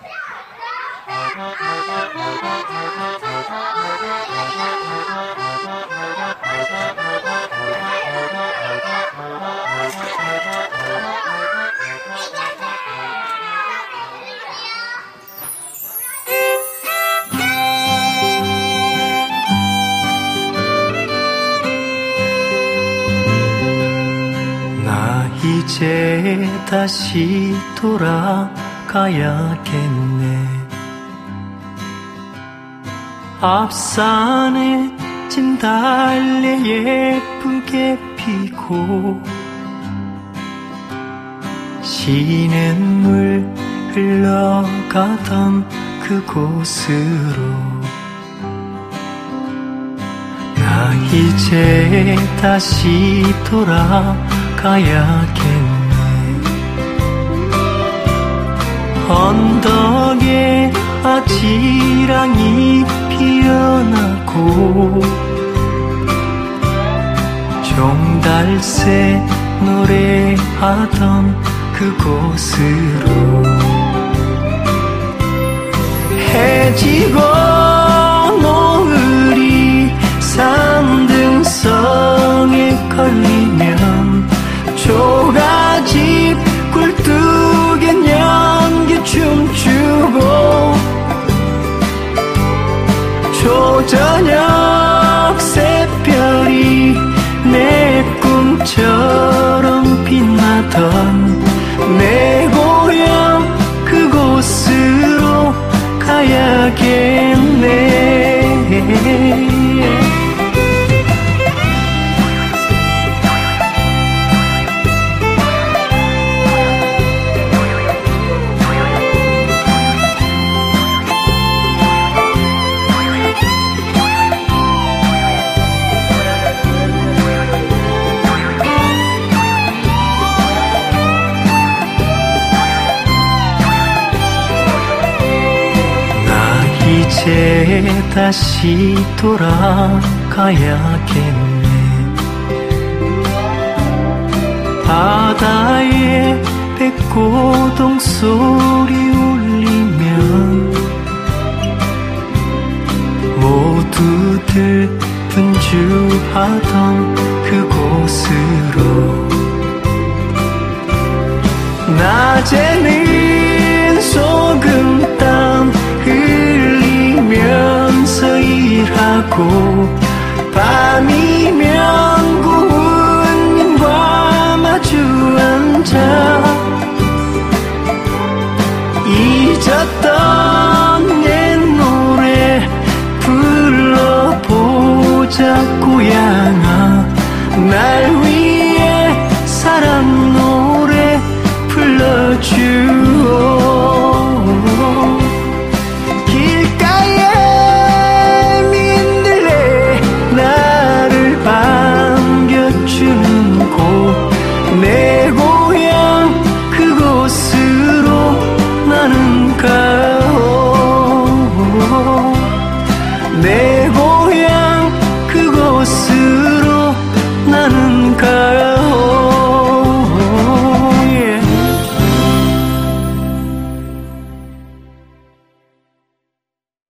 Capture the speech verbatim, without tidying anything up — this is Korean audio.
이제 다시 돌아가야겠네. 앞산에 진달래 예쁘게 피고 시냇물 흘러가던 그곳으로 나 이제 다시 돌아가야겠네. 언덕에 아지랑이 피어나고 종달새 노래하던 그곳으로 해지고 노을이 산등성에 걸리면 초가집 굴뚝엔 연기 춤추고 초저녁 새별이 내 꿈처럼 빛나던 내 고향 그곳으로 가야겠네. 이제 다시 돌아가야겠네. 바다에 백고동 소리 울리면 모두들 분주하던 그곳으로 낮에는 소금땀 흘리면서 일하고 밤이면 구은님과 마주 앉아 잊었던 옛 노래 불러보자 고향아 날